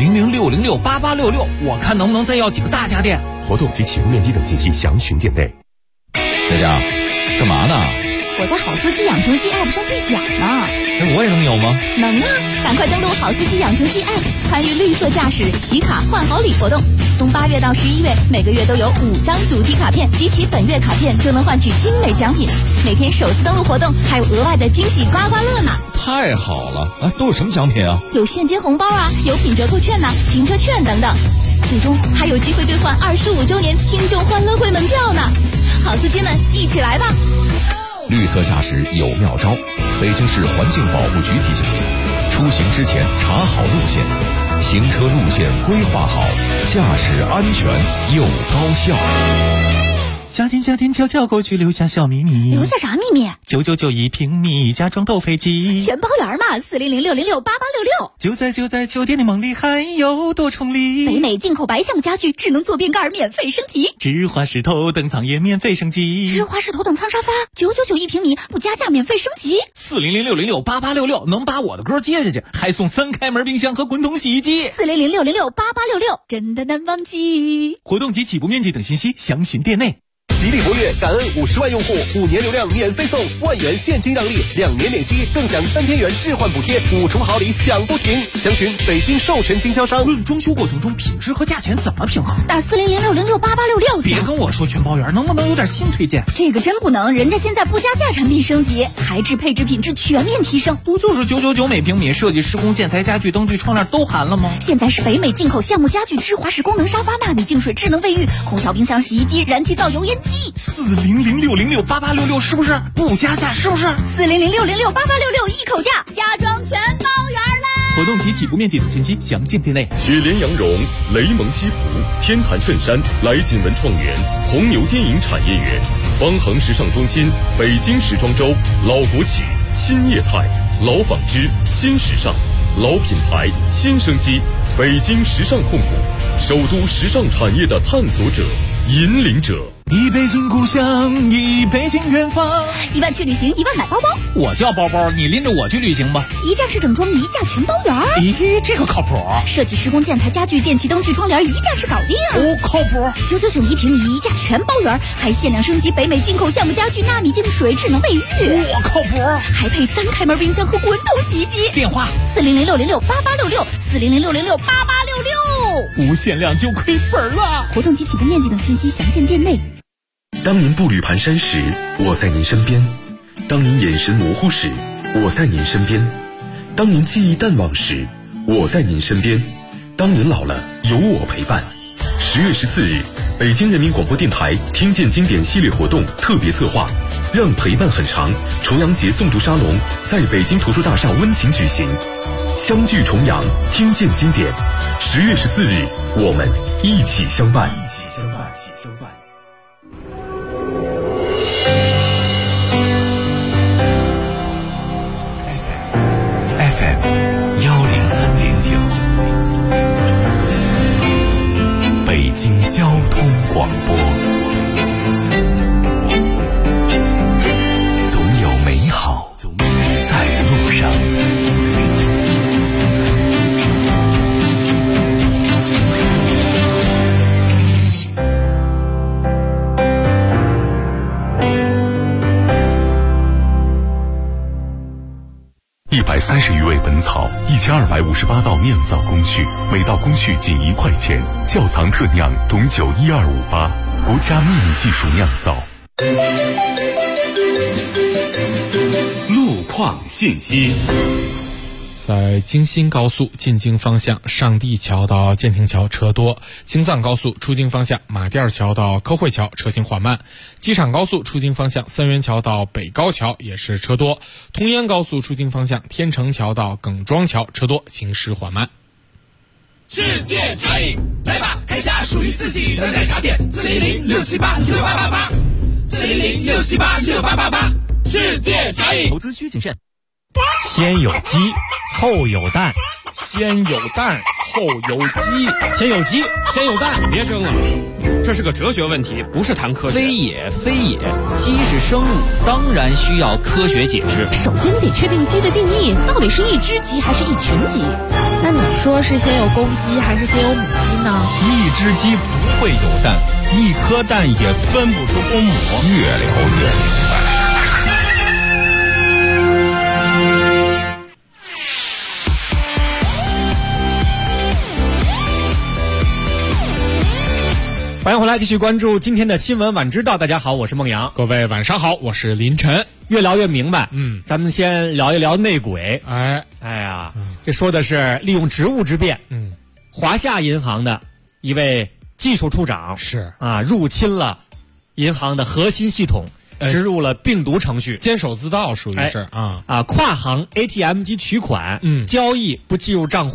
400-606-8866，我看能不能再要几个大家电。 活动及启用面积等信息详询店内。 佳佳，干嘛呢？ 我在好司机养成记 App 上兑奖呢。 那我也能有吗？ 能啊！赶快登录好司机养成记 App， 参与绿色驾驶集卡换好礼活动。从8月到11月，每个月都有5张主题卡片，集齐本月卡片就能换取精美奖品。每天首次登录活动还有额外的惊喜刮刮乐呢！ 太好了！都有什么奖品啊？ 有现金红包啊，有品折扣券呐、停车券等等。最终还有机会兑换25周年听众欢乐会门票呢！好司机们，一起来吧！ 绿色驾驶有妙招，北京市环境保护局提醒您：出行之前查好路线，行车路线规划好，驾驶安全又高效。 夏天悄悄过去，留下小秘密。 留下啥秘密 ？9991平米，家装都配齐， 全包圆嘛！4006068866。 就在秋天的梦里，还有多重礼。 北美进口白橡木家具，智能坐便盖免费升级， 芝华士头等舱也免费升级， 芝华士头等舱沙发9991平米，不加价免费升级。 4006068866能把我的歌接下去，还送3开门冰箱和滚筒洗衣机。 4006068866真的难忘记。 活动及起步面积等信息详询店内。 吉利博越感恩50万用户，5年流量免费送1万元现金让利，2年免息，更享3000元置换补贴，5重好礼享不停。详询北京授权经销商。 论装修过程中品质和价钱怎么平衡？ 打4006068866。 别跟我说全包圆，能不能有点新推荐？ 这个真不能，人家现在不加价产品升级，材质配置品质全面提升。 不就是999每平米，设计施工建材家具灯具窗帘都含了吗？ 现在是北美进口橡木家具、芝华士功能沙发、纳米净水、智能卫浴、空调、冰箱、洗衣机、燃气灶、油烟机。 4006068866是不是不加价？是不是 4006068866一口价，家装全包圆了。 活动及起步面积等信息详见店内。 雪莲羊绒、雷蒙西服、天坛衬衫、来锦文创园、红牛电影产业园、方恒时尚中心、北京时装周、老国企、新业态、老纺织、新时尚、老品牌、新生机，北京时尚控股，首都时尚产业的探索者、引领者。 一北京故乡，一北京远方。 1万去旅行，1万买包包。 我叫包包，你拎着我去旅行吧。 一站式整装，一价全包圆。 咦，这个靠谱。 设计施工建材家具电器灯具窗帘，一站式搞定。 哦，靠谱。 9991平米，一价全包圆，还限量升级北美进口橡木家具、纳米净水、智能卫浴。 我靠谱。 还配3开门冰箱和滚筒洗衣机。 电话 4006068866，4006068866。 不限量就亏本了。 活动及起步面积等信息详见店内。 当您步履蹒跚时，我在您身边；当您眼神模糊时，我在您身边；当您记忆淡忘时，我在您身边；当您老了，有我陪伴。10月14日，北京人民广播电台听见经典系列活动特别策划，让陪伴很长重阳节诵读沙龙在北京图书大厦温情举行，相聚重阳，听见经典。10月14日，我们一起相伴。 北京交通广播，总有美好在路上。 130余味本草，1258道酿造工序，每道工序仅1块钱。窖藏特酿董酒12588，国家秘密技术酿造。 路况信息。 在京新高速进京方向上地桥到建亭桥车多，京藏高速出京方向马甸桥到科汇桥车行缓慢，机场高速出京方向三元桥到北高桥也是车多，通燕高速出京方向天成桥到耿庄桥车多，行驶缓慢。 世界茶饮，来吧，开家属于自己的奶茶店，400-678-6888，400-678-6888，世界茶饮。 投资需谨慎。先有鸡，后有蛋， 先有蛋，后有鸡， 先有鸡，先有蛋。 别争了，这是个哲学问题，不是谈科学。 非也，鸡是生物，当然需要科学解释。 首先你得确定鸡的定义，到底是一只鸡还是一群鸡？那你说是先有公鸡还是先有母鸡呢？ 一只鸡不会有蛋，一颗蛋也分不出公母。 越聊越明白。 欢迎回来，继续关注今天的新闻晚知道。大家好，我是孟阳。 各位晚上好，我是林晨。 越聊越明白，咱们先聊一聊内鬼。哎呀，这说的是利用职务之便，华夏银行的一位技术处长入侵了银行的核心系统，植入了病毒程序， 监守自盗，属于是跨行 ATM 机取款，交易不计入账户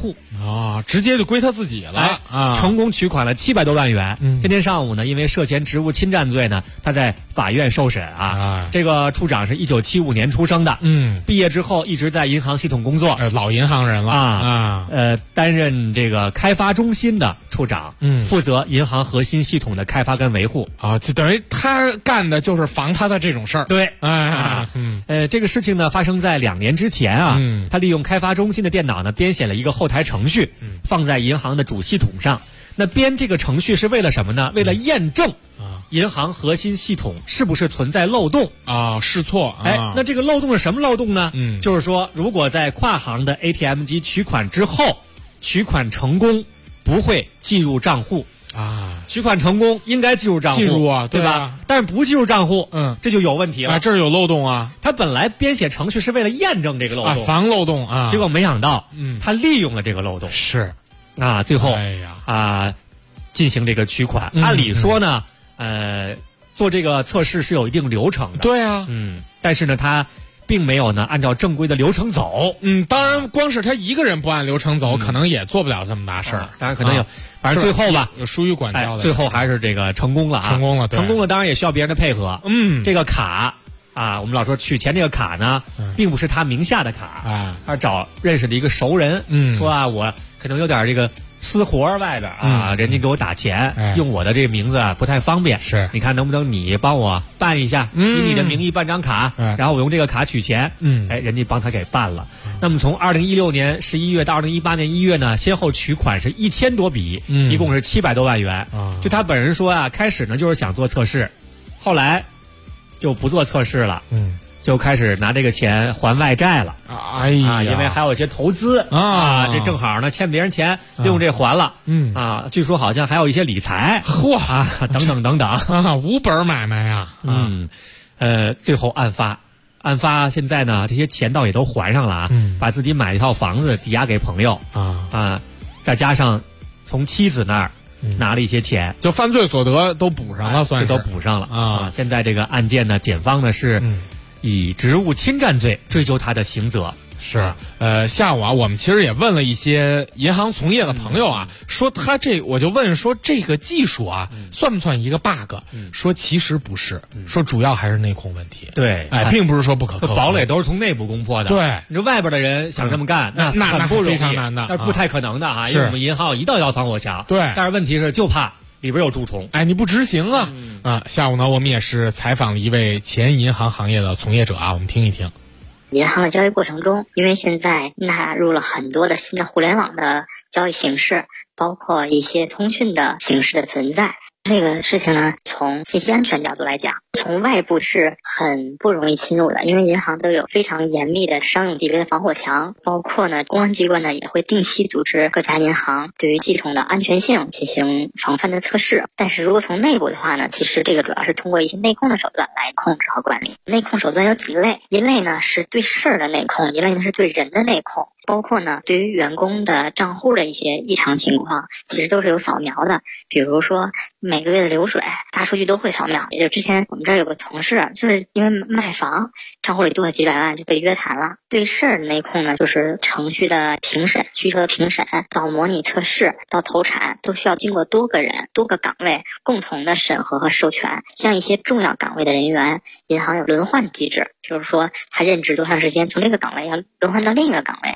直接就归他自己了成功取款了700多万元。这天上午呢，因为涉嫌职务侵占罪呢，他在法院受审这个处长是1975年出生的，毕业之后一直在银行系统工作， 老银行人了担任这个开发中心的处长，负责银行核心系统的开发跟维护就等于他干的就是防他的这种事儿。 对，这个事情呢发生在2年之前他利用开发中心的电脑呢编写了一个后台程序，放在银行的主系统上。那编这个程序是为了什么呢？为了验证银行核心系统是不是存在漏洞试错那这个漏洞是什么漏洞呢？就是说如果在跨行的 ATM 机取款之后，取款成功不会计入账户取款成功应该计入账户， 计入对吧？但是不计入账户这就有问题了这有漏洞他本来编写程序是为了验证这个漏洞防漏洞结果没想到他利用了这个漏洞， 是最后进行这个取款。按理说呢做这个测试是有一定流程的， 对但是呢他并没有呢按照正规的流程走。 当然光是他一个人不按流程走可能也做不了这么大事儿当然可能有反正最后吧有疏于管教的最后还是这个成功了成功了当然也需要别人的配合。这个卡我们老说取钱这个卡呢并不是他名下的卡他找认识的一个熟人说我可能有点这个私活外边人家给我打钱用我的这个名字不太方便， 是你看能不能你帮我办一下以你的名义办张卡然后我用这个卡取钱人家帮他给办了。那么从2016年11月到2018年1月呢先后取款是1000多笔一共是700多万元就他本人说开始呢就是想做测试，后来就不做测试了就开始拿这个钱还外债了因为还有一些投资这正好呢欠别人钱用这还了据说好像还有一些理财等等等等无本买卖最后案发现在呢这些钱倒也都还上了把自己买一套房子抵押给朋友再加上从妻子那儿拿了一些钱， 就犯罪所得都补上了，算是都补上了现在这个案件呢检方呢是以职务侵占罪追究他的刑责。 是下午我们其实也问了一些银行从业的朋友说他我就问说这个技术算不算一个 bug 说其实不是说主要还是内控问题。 对并不是说不可克服， 堡垒都是从内部攻破的。 对， 你说外边的人想这么干那很不容易， 非常难的， 那不太可能的因为我们银行有一道要防火墙。 对， 但是问题是就怕里边有蛀虫你不执行下午呢我们也是采访了一位前银行行业的从业者我们听一听。 银行的交易过程中，因为现在纳入了很多的新的互联网的交易形式，包括一些通讯的形式的存在。这个事情呢，从信息安全角度来讲，从外部是很不容易侵入的，因为银行都有非常严密的商用级别的防火墙，包括呢，公安机关呢也会定期组织各家银行对于系统的安全性进行防范的测试。但是如果从内部的话呢，其实这个主要是通过一些内控的手段来控制和管理。内控手段有几类，一类呢是对事儿的内控，一类呢是对人的内控。包括呢，对于员工的账户的一些异常情况，其实都是有扫描的。比如说每个月的流水，大数据都会扫描。也就之前我们这儿有个同事，就是因为卖房，账户里多了几百万就被约谈了。对事儿的内控呢，就是程序的评审、需求的评审，到模拟测试，到投产，都需要经过多个人、多个岗位共同的审核和授权。像一些重要岗位的人员，银行有轮换机制，就是说他任职多长时间，从这个岗位要轮换到另一个岗位。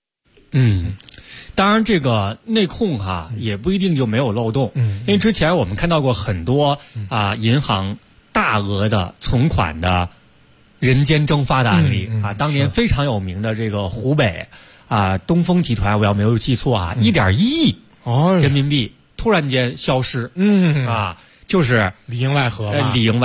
当然这个内控也不一定就没有漏洞因为之前我们看到过很多银行大额的存款的人间蒸发的案例当年非常有名的这个湖北东风集团，我要没有记错1.1亿人民币突然间消失就是里应外合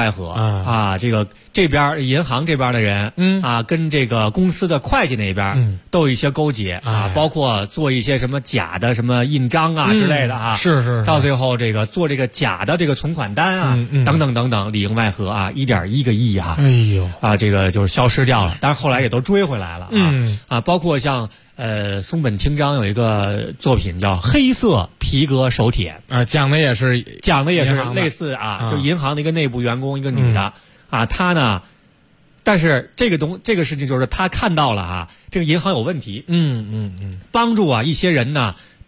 这边银行这边的人跟这个公司的会计那边都有一些勾结包括做一些什么假的什么印章之类的是到最后这个做这个假的这个存款单等等等等，里应外合1.1个亿这个就是消失掉了，但是后来也都追回来了包括像松本清张有一个作品叫《黑色皮革手帖》 讲的也是类似就银行的一个内部员工，一个女的她呢，但是这个事情就是她看到了这个银行有问题帮助一些人呢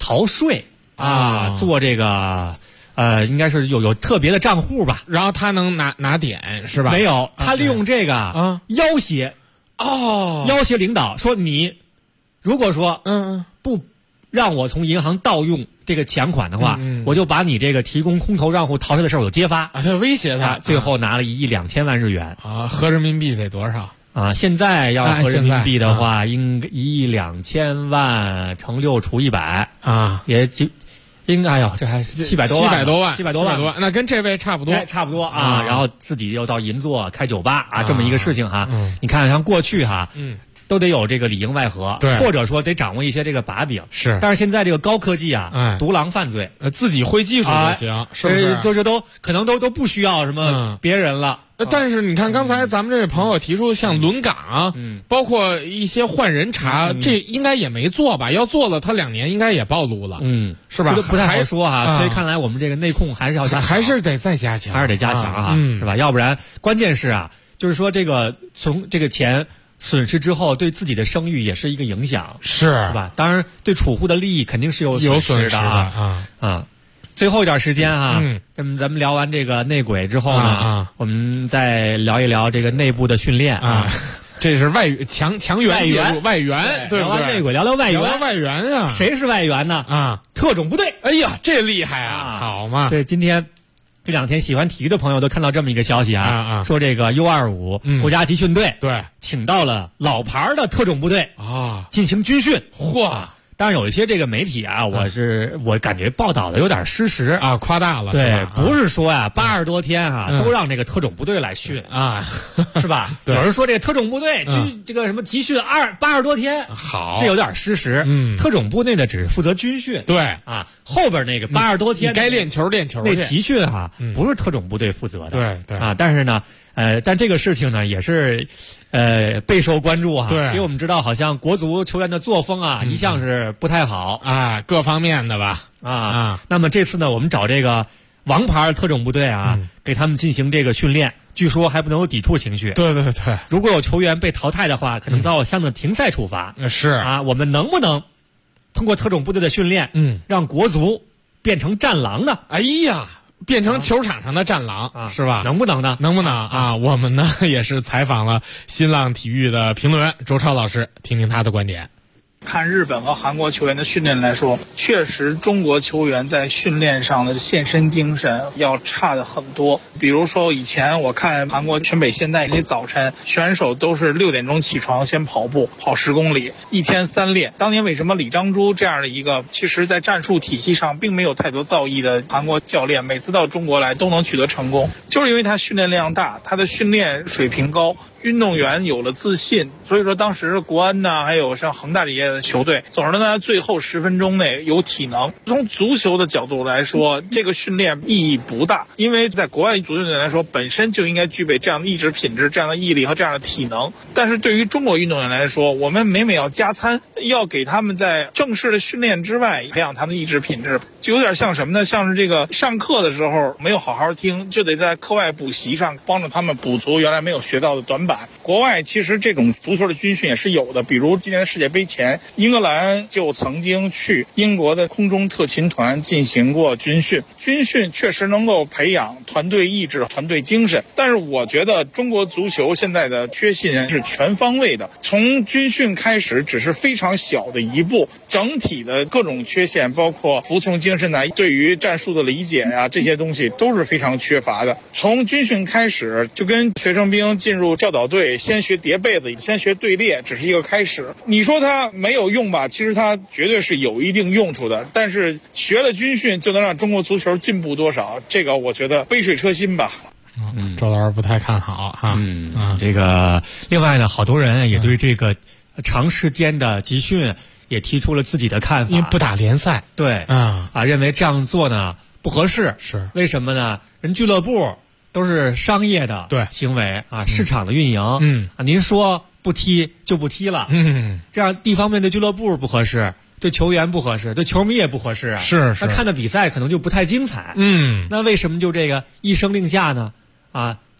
逃税做这个应该是有特别的账户吧， 然后他能拿点是吧？ 没有，他利用这个要挟要挟领导说你如果说不让我从银行盗用这个钱款的话，我就把你这个提供空头账户逃税的事儿有揭发他威胁他， 最后拿了1亿2千万日元合人民币得多少现在要合人民币的话，应1亿2千万乘6除100也应该这还是700多万， 那跟这位差不多， 然后自己又到银座开酒吧这么一个事情你看像过去都得有这个里应外合，或者说得掌握一些这个把柄。 是， 但是现在这个高科技独狼犯罪， 自己会技术就行，是不是？ 就是可能都不需要什么别人了。 但是你看，刚才咱们这位朋友提出像轮岗包括一些换人查，这应该也没做吧？要做了，他2年应该也暴露了，是吧？ 这不太好说所以看来我们这个内控还是要加强， 还是得再加强， 还是得加强是吧？要不然，关键是就是说这个从这个钱损失之后，对自己的声誉也是一个影响，是吧？当然，对储户的利益肯定是有损失的最后一点时间咱们聊完这个内鬼之后呢，我们再聊一聊这个内部的训练这是强援外援，对不对？ 聊完内鬼，聊聊外援谁是外援呢？特种部队。 哎呀，这厉害好嘛！ 对，今天这2天喜欢体育的朋友都看到这么一个消息说这个 U25 国家集训队请到了老牌的特种部队进行军训。当然有一些这个媒体我感觉报道的有点失实夸大了。 对，不是说80多天都让这个特种部队来训是吧？有人说这个特种部队这个什么集训80多天，好，这有点失实。特种部队呢只是负责军训， 对后边那个80多天该练球那集训不是特种部队负责的， 对但是呢。但这个事情呢，也是，备受关注对， 因为我们知道，好像国足球员的作风一向是不太好各方面的吧那么这次呢，我们找这个王牌特种部队给他们进行这个训练，据说还不能有抵触情绪。 对， 如果有球员被淘汰的话，可能遭到相应的停赛处罚。 是我们能不能通过特种部队的训练，让国足变成战狼呢？ 哎呀！变成球场上的战狼是吧？ 能不能呢？ 能不能我们呢也是采访了新浪体育的评论员周超老师，听听他的观点。 看日本和韩国球员的训练来说，确实中国球员在训练上的献身精神要差的很多。比如说以前我看韩国全北现代那早晨选手都是6点钟起床先跑步，跑10公里，1天3练。当年为什么李章洙这样的一个其实在战术体系上并没有太多造诣的韩国教练，每次到中国来都能取得成功，就是因为他训练量大，他的训练水平高，运动员有了自信。所以说当时国安还有像恒大这些球队总是在最后10分钟内有体能。从足球的角度来说，这个训练意义不大，因为在国外足球队来说本身就应该具备这样的意志品质，这样的毅力和这样的体能。但是对于中国运动员来说，我们每要加餐，要给他们在正式的训练之外培养他们的意志品质，就有点像什么呢？像是这个上课的时候没有好好听，就得在课外补习上帮助他们补足原来没有学到的短板。国外其实这种足球的军训也是有的，比如今年的世界杯前，英格兰就曾经去英国的空中特勤团进行过军训。军训确实能够培养团队意志、团队精神，但是我觉得中国足球现在的缺陷是全方位的，从军训开始只是非常小的一步，整体的各种缺陷，包括服从精神对于战术的理解这些东西都是非常缺乏的。从军训开始就跟学生兵进入教导队，先学叠被子，先学队列，只是一个开始。你说它没有用吧？其实它绝对是有一定用处的。但是学了军训就能让中国足球进步多少？这个我觉得杯水车薪吧。 周老师不太看好这个另外呢，好多人也对这个长时间的集训也提出了自己的看法， 因为不打联赛， 对认为这样做呢不合适。 是为什么呢？人俱乐部都是商业的行为市场的运营您说不踢就不踢了这样一方面对俱乐部不合适，对球员不合适，对球迷也不合适是那看的比赛可能就不太精彩那为什么就这个一声令下呢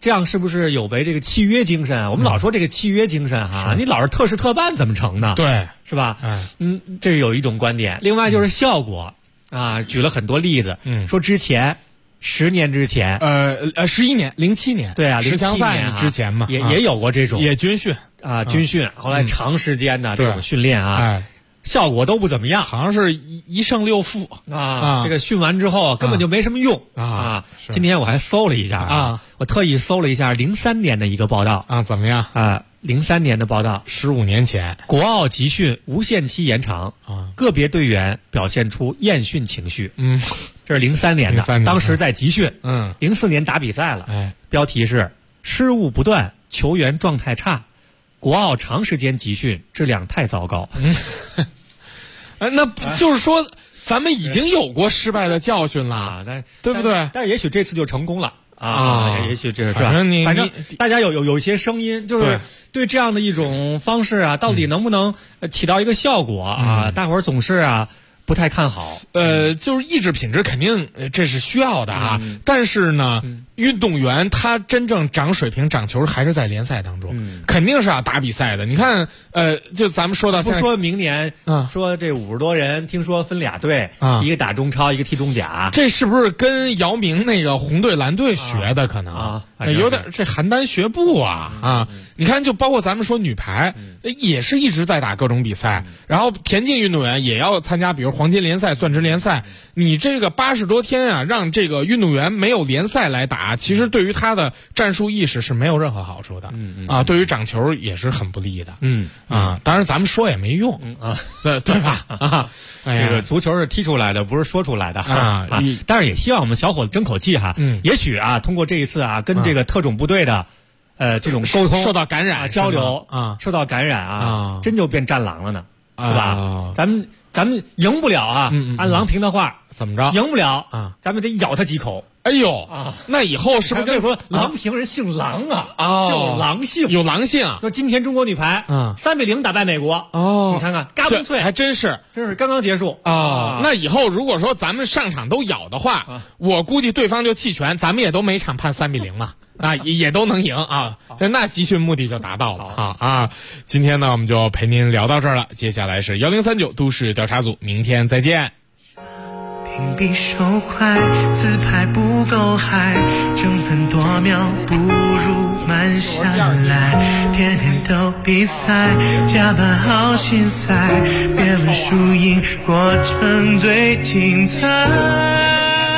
这样是不是有违这个契约精神啊？我们老说这个契约精神哈，你老是特事特办怎么成呢？ 对， 是吧？这是有一种观点。另外就是效果啊，举了很多例子，说之前10年之前 ，11年07年， 对啊 10强赛之前嘛， 也有过这种也军训啊，军训，后来长时间的这种训练啊。效果都不怎么样， 好像是1胜6负啊！这个训完之后根本就没什么用啊！今天我还搜了一下啊，我特意搜了一下03年的一个报道啊，怎么样啊？03年的报道 ，15年前， 国奥集训无限期延长啊，个别队员表现出厌训情绪。这是03年的，当时在集训。04年打比赛了。标题是失误不断，球员状态差。国奥长时间集训，质量太糟糕。 那就是说，咱们已经有过失败的教训了，对不对？ 但也许这次就成功了啊！也许这是反正大家有一些声音，就是对这样的一种方式啊，到底能不能起到一个效果啊？大伙儿总是啊不太看好。 就是意志品质肯定这是需要的啊，但是呢。运动员他真正长水平长球还是在联赛当中，肯定是要打比赛的。你看，就咱们说到， 不说明年，说这50多人，听说分俩队，一个打中超，一个踢中甲， 这是不是跟姚明那个红队蓝队学的？可能有点这邯郸学步啊！你看，就包括咱们说女排，也是一直在打各种比赛，然后田径运动员也要参加，比如黄金联赛、钻石联赛。你这个80多天啊，让这个运动员没有联赛来打，其实对于他的战术意识是没有任何好处的，对于长球也是很不利的，当然咱们说也没用，对吧？ 这个足球是踢出来的，不是说出来的啊。但是也希望我们小伙子争口气哈，也许啊，通过这一次啊，跟这个特种部队的这种沟通受到感染交流啊，受到感染啊，真就变战狼了呢，是吧？咱们赢不了啊！按郎平的话， 怎么着？ 赢不了啊！咱们得咬他几口。 哎呦啊！那以后是不是跟说郎平人姓郎啊？有狼性， 有狼性。 说今天中国女排3-0打败美国你看看，嘎嘣脆， 还真是刚刚结束啊！那以后如果说咱们上场都咬的话，我估计对方就弃权，咱们也都每场判3-0嘛。也都能赢啊！那集训目的就达到了啊！今天呢，我们就陪您聊到这儿了。接下来是1039都市调查组，明天再见。 屏蔽手快，自拍不够嗨，争分夺秒不如慢下来，天天都比赛，加班好心塞，别问输赢，过程最精彩。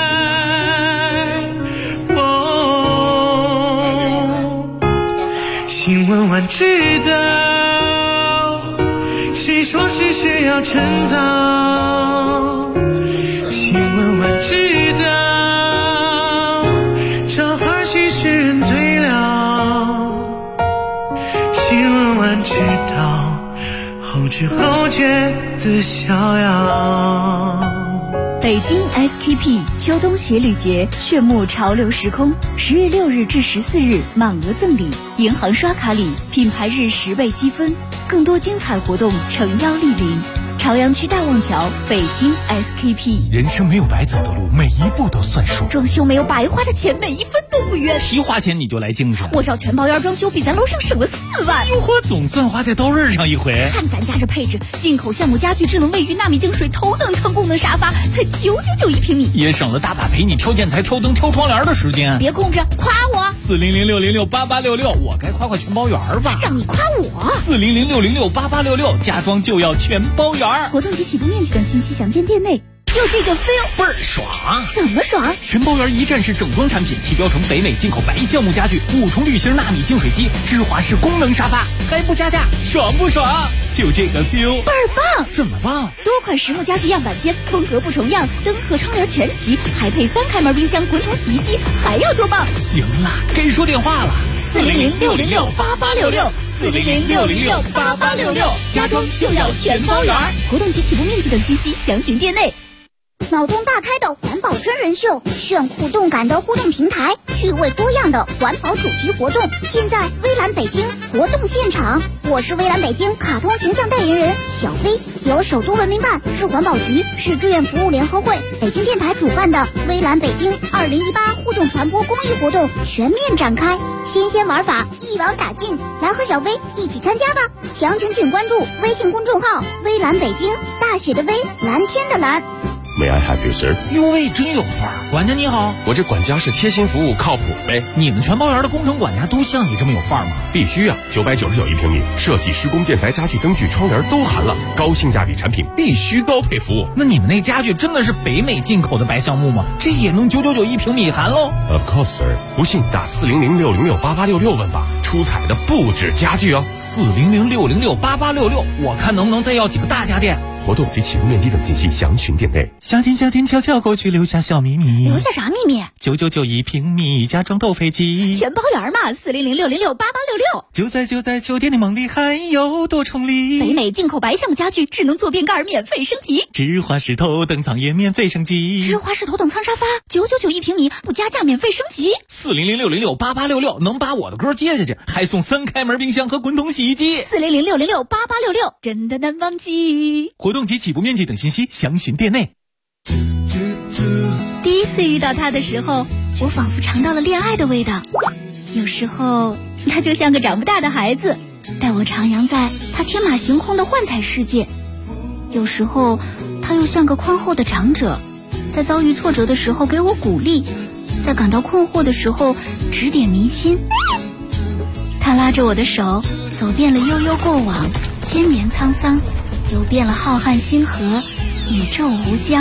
新闻晚知道，谁说事实要趁早？新闻晚知道，这话戏使人醉了。新闻晚知道，后知后觉自逍遥。 北京 SKP 秋冬鞋履节炫目潮流时空，10月6日至14日满额赠礼，银行刷卡礼，品牌日10倍积分，更多精彩活动诚邀莅临。朝阳区大望桥，北京 SKP。 人生没有白走的路，每一步都算数。 装修没有白花的钱，每一分都不冤。 提花钱你就来精神， 我找全包院装修比咱楼上省了4万。 哟呵，总算花在刀刃上一回。 看咱家这配置，进口橡木家具、智能卫浴、纳米净水、头等舱功能沙发，才999一平米， 也省了大把陪你挑建材、挑灯、挑窗帘的时间。 别空着，夸我 ！400-606-8866，我该夸全包园吧？ 让你夸我 ！400-606-8866，家装就要全包园。 活动及起步面积等信息详见店内。就这个 feel 倍儿爽！ 怎么爽？ 全包园一站式整装产品，提标成北美进口白橡木家具，5重滤芯纳米净水机，芝华士功能沙发，还不加价，爽不爽？就这个 feel 倍儿棒！ 怎么棒？ 多款实木家具样板间，风格不重样，灯和窗帘全齐，还配3开门冰箱、滚筒洗衣机，还要多棒？ 行了，该说电话了 ，400-606-8866，400-606-8866，家装就要全包园。活动及起步面积等信息详询店内。 脑洞大开的环保保真人秀，炫酷动感的互动平台，趣味多样的环保主题活动，现在微蓝北京活动现场。我是微蓝北京卡通形象代言人小飞，由首都文明办、市环保局、市志愿服务联合会、北京电台主办的微蓝北京2018互动传播公益活动全面展开，新鲜玩法一网打尽，来和小飞一起参加吧！详情请关注微信公众号微蓝北京，大写的微，蓝天的蓝。 May I help you, sir？ 哟喂，真有范儿！管家你好， 我这管家是贴心服务，靠谱呗。 你们全包园的工程管家都像你这么有范儿吗？ 必须啊！999一平米，设计、施工、建材、家具、灯具、窗帘都含了，高性价比产品，必须高配服务。 那你们那家具真的是北美进口的白橡木吗？这也能999一平米含喽 ？Of course, sir。不信打400-606-8866问吧，出彩的不止家具哦。 400-606-8866，我看能不能再要几个大家电。 活动及启动面积等信息详询店内。 夏天悄悄过去，留下小秘密。 留下啥秘密 ？999一平米，家装都配齐， 全包圆嘛！400-606-8866。 就在秋天的梦里，还有多重礼。 北美进口白橡木家具，智能坐便盖免费升级， 芝华士头等舱也免费升级， 芝华士头等舱沙发999一平米，不加价免费升级。 400-606-8866能把我的歌接下去，还送3开门冰箱和滚筒洗衣机。 400-606-8866真的难忘记。 活动及起步面积等信息详询店内。 第一次遇到他的时候，我仿佛尝到了恋爱的味道。有时候他就像个长不大的孩子，带我徜徉在他天马行空的幻彩世界。有时候他又像个宽厚的长者，在遭遇挫折的时候给我鼓励，在感到困惑的时候指点迷津。他拉着我的手，走遍了悠悠过往，千年沧桑，游遍了浩瀚星河，宇宙无疆。